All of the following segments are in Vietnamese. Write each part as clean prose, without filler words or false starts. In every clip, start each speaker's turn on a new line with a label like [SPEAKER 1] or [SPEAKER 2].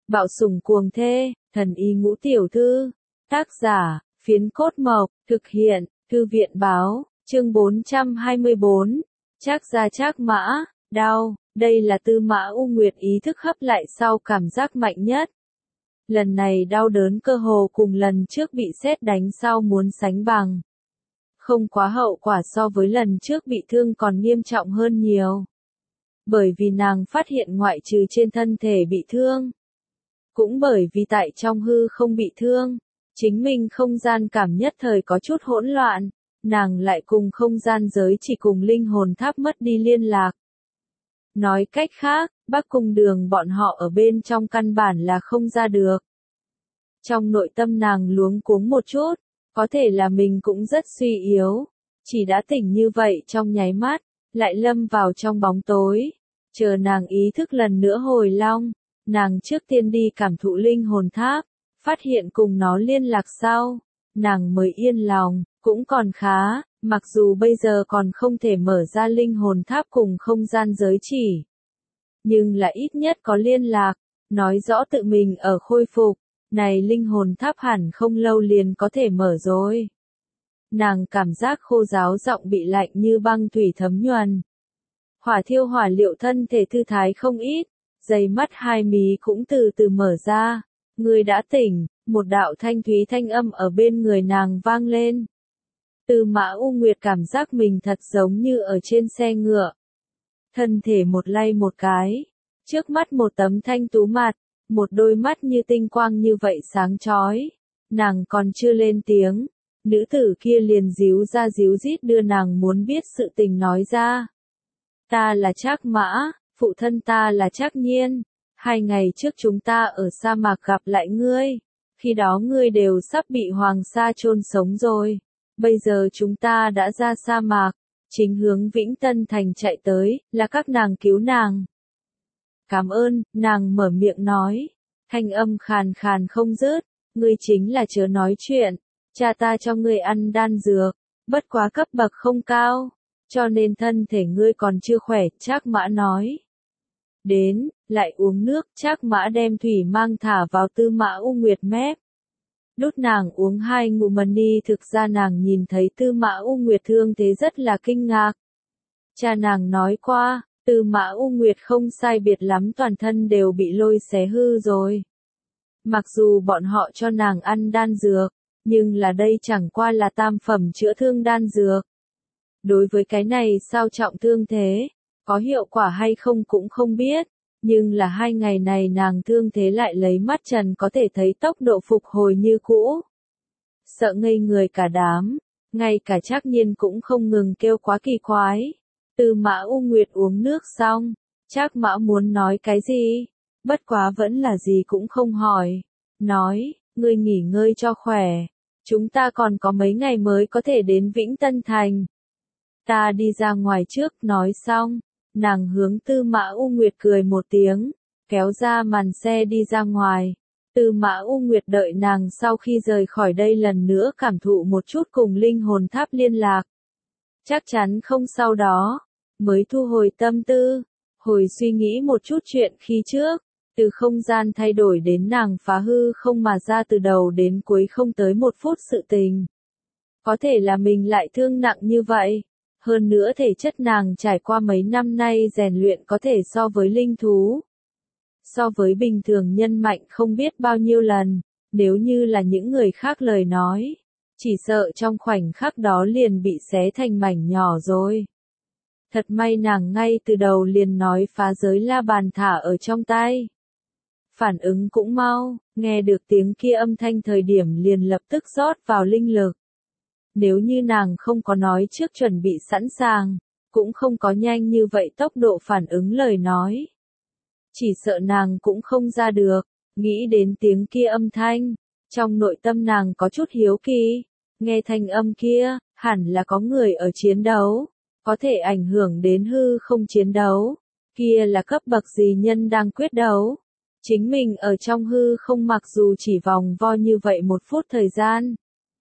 [SPEAKER 1] Bạo sủng cuồng thê, thần y ngũ tiểu thư. Tác giả, Phiến Cốt Mộc, thực hiện, Thư viện báo, chương 424. Trác Gia Trác Mã, đau, đây là Tư Mã U Nguyệt ý thức hấp lại sau cảm giác mạnh nhất. Lần này đau đớn cơ hồ cùng lần trước bị sét đánh sau muốn sánh bằng. Không quá hậu quả so với lần trước bị thương còn nghiêm trọng hơn nhiều. Bởi vì nàng phát hiện ngoại trừ trên thân thể bị thương. Cũng bởi vì tại trong hư không bị thương, chính mình không gian cảm nhất thời có chút hỗn loạn, nàng lại cùng không gian giới chỉ cùng linh hồn tháp mất đi liên lạc. Nói cách khác, Bắc Cung Đường bọn họ ở bên trong căn bản là không ra được. Trong nội tâm nàng luống cuống một chút, có thể là mình cũng rất suy yếu, chỉ đã tỉnh như vậy trong nháy mắt, lại lâm vào trong bóng tối, chờ nàng ý thức lần nữa hồi long, nàng trước tiên đi cảm thụ linh hồn tháp, phát hiện cùng nó liên lạc sau, nàng mới yên lòng, cũng còn khá, mặc dù bây giờ còn không thể mở ra linh hồn tháp cùng không gian giới chỉ. Nhưng là ít nhất có liên lạc, nói rõ tự mình ở khôi phục, này linh hồn tháp hẳn không lâu liền có thể mở rồi. Nàng cảm giác khô ráo giọng bị lạnh như băng thủy thấm nhuần. Hỏa thiêu hỏa liệu thân thể thư thái không ít, dày mắt hai mí cũng từ từ mở ra. Người đã tỉnh, một đạo thanh thúy thanh âm ở bên người nàng vang lên. Tư Mã U Nguyệt cảm giác mình thật giống như ở trên xe ngựa. Thân thể một lay một cái, trước mắt một tấm thanh tú mặt, một đôi mắt như tinh quang như vậy sáng chói. Nàng còn chưa lên tiếng, nữ tử kia liền díu ra díu dít đưa nàng muốn biết sự tình nói ra. Ta là Trác Mã, phụ thân ta là Trác Nhiên. 2 ngày trước chúng ta ở sa mạc gặp lại ngươi, khi đó ngươi đều sắp bị Hoàng Sa chôn sống rồi. Bây giờ chúng ta đã ra sa mạc, chính hướng Vĩnh Tân Thành chạy tới, là các nàng cứu nàng. Cảm ơn, nàng mở miệng nói, thanh âm khàn khàn không dứt, ngươi chính là chớ nói chuyện, cha ta cho ngươi ăn đan dược, bất quá cấp bậc không cao, cho nên thân thể ngươi còn chưa khỏe, Trác Mã nói. Đến, lại uống nước, Trác Mã đem thủy mang thả vào Tư Mã U Nguyệt mép. Lúc nàng uống 2 ngụm mani thực ra nàng nhìn thấy Tư Mã U Nguyệt thương thế rất là kinh ngạc. Cha nàng nói qua, Tư Mã U Nguyệt không sai biệt lắm toàn thân đều bị lôi xé hư rồi. Mặc dù bọn họ cho nàng ăn đan dược, nhưng là đây chẳng qua là tam phẩm chữa thương đan dược. Đối với cái này sao trọng thương thế, có hiệu quả hay không cũng không biết, nhưng là 2 ngày này nàng thương thế lại lấy mắt trần có thể thấy tốc độ phục hồi như cũ. Sợ ngây người cả đám, ngay cả Trác Nhiên cũng không ngừng kêu quá kỳ quái. Tư Mã U Nguyệt uống nước xong, Trác Mã muốn nói cái gì, bất quá vẫn là gì cũng không hỏi, nói, ngươi nghỉ ngơi cho khỏe, chúng ta còn có mấy ngày mới có thể đến Vĩnh Tân Thành. Ta đi ra ngoài trước, nói xong, nàng hướng Tư Mã U Nguyệt cười một tiếng, kéo ra màn xe đi ra ngoài. Tư Mã U Nguyệt đợi nàng sau khi rời khỏi đây lần nữa cảm thụ một chút cùng linh hồn tháp liên lạc. Chắc chắn không sau đó, mới thu hồi tâm tư, hồi suy nghĩ một chút chuyện khi trước, từ không gian thay đổi đến nàng phá hư không mà ra từ đầu đến cuối không tới 1 phút sự tình. Có thể là mình lại thương nặng như vậy. Hơn nữa thể chất nàng trải qua mấy năm nay rèn luyện có thể so với linh thú. So với bình thường nhân mạnh không biết bao nhiêu lần, nếu như là những người khác lời nói, chỉ sợ trong khoảnh khắc đó liền bị xé thành mảnh nhỏ rồi. Thật may nàng ngay từ đầu liền nói phá giới la bàn thả ở trong tay. Phản ứng cũng mau, nghe được tiếng kia âm thanh thời điểm liền lập tức rót vào linh lực. Nếu như nàng không có nói trước chuẩn bị sẵn sàng, cũng không có nhanh như vậy tốc độ phản ứng lời nói. Chỉ sợ nàng cũng không ra được, nghĩ đến tiếng kia âm thanh, trong nội tâm nàng có chút hiếu kỳ, nghe thanh âm kia, hẳn là có người ở chiến đấu, có thể ảnh hưởng đến hư không chiến đấu, kia là cấp bậc gì nhân đang quyết đấu. Chính mình ở trong hư không mặc dù chỉ vòng vo như vậy 1 phút thời gian.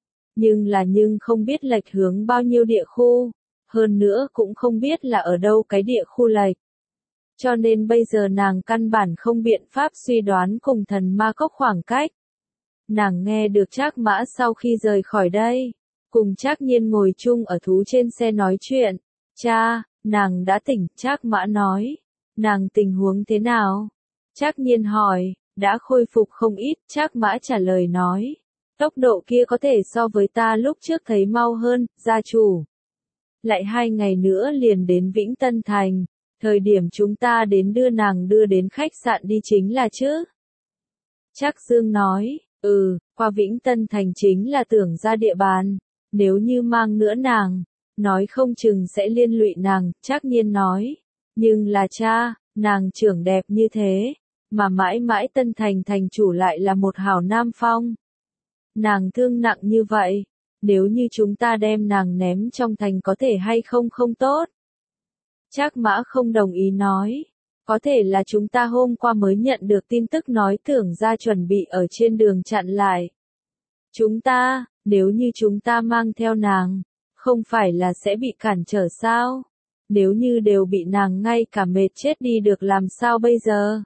[SPEAKER 1] Nhưng không biết lệch hướng bao nhiêu địa khu, hơn nữa cũng không biết là ở đâu cái địa khu lệch. cho nên bây giờ nàng căn bản không biện pháp suy đoán cùng thần ma cốc khoảng cách. Nàng nghe được Trác Mã sau khi rời khỏi đây, cùng Trác Nhiên ngồi chung ở thú trên xe nói chuyện. Cha, nàng đã tỉnh, Trác Mã nói. Nàng tình huống thế nào? Trác Nhiên hỏi, đã khôi phục không ít, Trác Mã trả lời nói. Tốc độ kia có thể so với ta lúc trước thấy mau hơn, gia chủ. Lại 2 ngày nữa liền đến Vĩnh Tân Thành, thời điểm chúng ta đến đưa nàng đưa đến khách sạn đi chính là chứ. Trác Dương nói, qua Vĩnh Tân Thành chính là Tưởng ra địa bàn, nếu như mang nữa nàng, nói không chừng sẽ liên lụy nàng, Trác Nhiên nói. Nhưng là cha, nàng trưởng đẹp như thế, mà mãi mãi Tân Thành thành chủ lại là một hảo nam phong. Nàng thương nặng như vậy, nếu như chúng ta đem nàng ném trong thành có thể hay không không tốt. Trác Mã không đồng ý nói, có thể là chúng ta hôm qua mới nhận được tin tức nói Tưởng ra chuẩn bị ở trên đường chặn lại. Chúng ta, nếu như chúng ta mang theo nàng, không phải là sẽ bị cản trở sao? Nếu như đều bị nàng ngay cả mệt chết đi được làm sao bây giờ?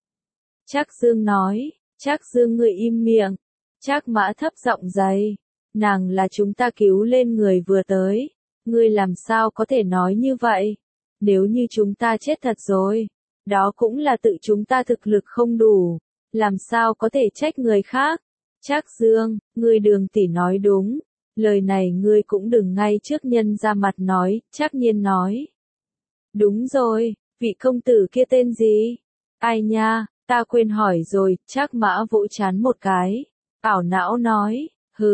[SPEAKER 1] Trác Dương nói, Trác Dương ngươi im miệng. Trác Mã thấp giọng dày, nàng là chúng ta cứu lên người vừa tới, ngươi làm sao có thể nói như vậy? Nếu như chúng ta chết thật rồi, đó cũng là tự chúng ta thực lực không đủ, làm sao có thể trách người khác? Trác Dương, ngươi Đường tỷ nói đúng, lời này ngươi cũng đừng ngay trước nhân ra mặt nói, Trác Nhiên nói. Đúng rồi, vị công tử kia tên gì? Ai nha, ta quên hỏi rồi, Trác Mã vỗ trán một cái. Ảo não nói,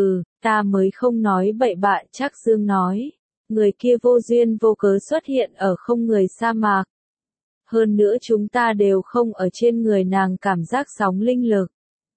[SPEAKER 1] ta mới không nói bậy bạ, Trác Dương nói. Người kia vô duyên vô cớ xuất hiện ở không người sa mạc. Hơn nữa chúng ta đều không ở trên người nàng cảm giác sóng linh lực.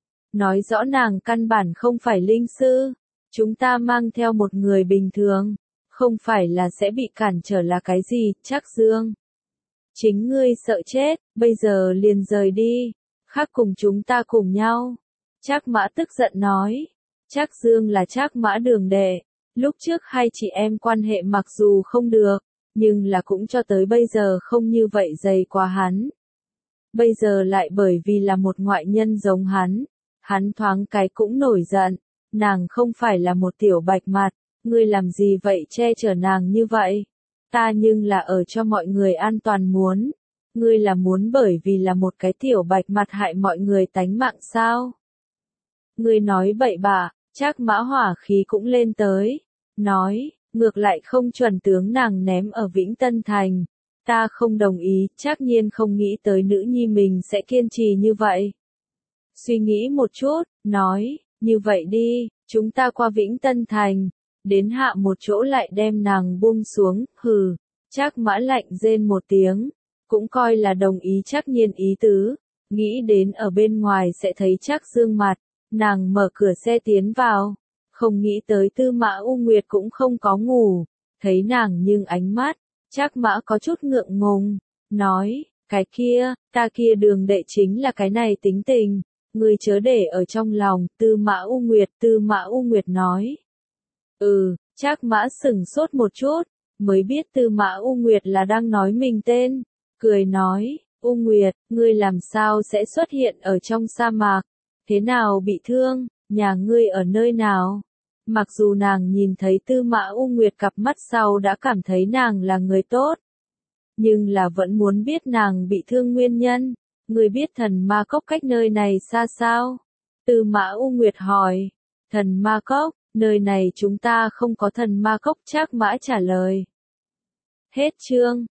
[SPEAKER 1] Nói rõ nàng căn bản không phải linh sư. Chúng ta mang theo một người bình thường. Không phải là sẽ bị cản trở là cái gì, Trác Dương. Chính ngươi sợ chết, bây giờ liền rời đi. Khác cùng chúng ta cùng nhau. Trác Mã tức giận nói. Trác Dương là Trác Mã đường đệ. Lúc trước hai chị em quan hệ mặc dù không được, nhưng là cũng cho tới bây giờ không như vậy dày qua hắn. Bây giờ lại bởi vì là một ngoại nhân giống hắn thoáng cái cũng nổi giận. Nàng không phải là một tiểu bạch mặt, ngươi làm gì vậy che chở nàng như vậy? Ta nhưng là ở cho mọi người an toàn muốn. Ngươi là muốn bởi vì là một cái tiểu bạch mặt hại mọi người tánh mạng sao? Ngươi nói bậy bạ, Trác Mã hỏa khí cũng lên tới. Nói, ngược lại không chuẩn tướng nàng ném ở Vĩnh Tân Thành. Ta không đồng ý, Trác Nhiên không nghĩ tới nữ nhi mình sẽ kiên trì như vậy. Suy nghĩ một chút, nói, như vậy đi, chúng ta qua Vĩnh Tân Thành, đến hạ một chỗ lại đem nàng buông xuống, Trác Mã lạnh rên một tiếng, cũng coi là đồng ý Trác Nhiên ý tứ, nghĩ đến ở bên ngoài sẽ thấy Trác Dương mặt, nàng mở cửa xe tiến vào, không nghĩ tới Tư Mã U Nguyệt cũng không có ngủ, thấy nàng nhưng ánh mắt, Trác Mã có chút ngượng ngùng, nói, cái kia, ta kia đường đệ chính là cái này tính tình, ngươi chớ để ở trong lòng, Tư Mã U Nguyệt nói. Trác Mã sửng sốt một chút, mới biết Tư Mã U Nguyệt là đang nói mình tên, cười nói, U Nguyệt, ngươi làm sao sẽ xuất hiện ở trong sa mạc, thế nào bị thương, nhà ngươi ở nơi nào? Mặc dù nàng nhìn thấy Tư Mã U Nguyệt cặp mắt sau đã cảm thấy nàng là người tốt, nhưng là vẫn muốn biết nàng bị thương nguyên nhân. Ngươi biết thần ma cốc cách nơi này xa sao? Tư Mã U Nguyệt hỏi. Thần ma cốc, nơi này chúng ta không có thần ma cốc, Trác Mã trả lời. Hết chương.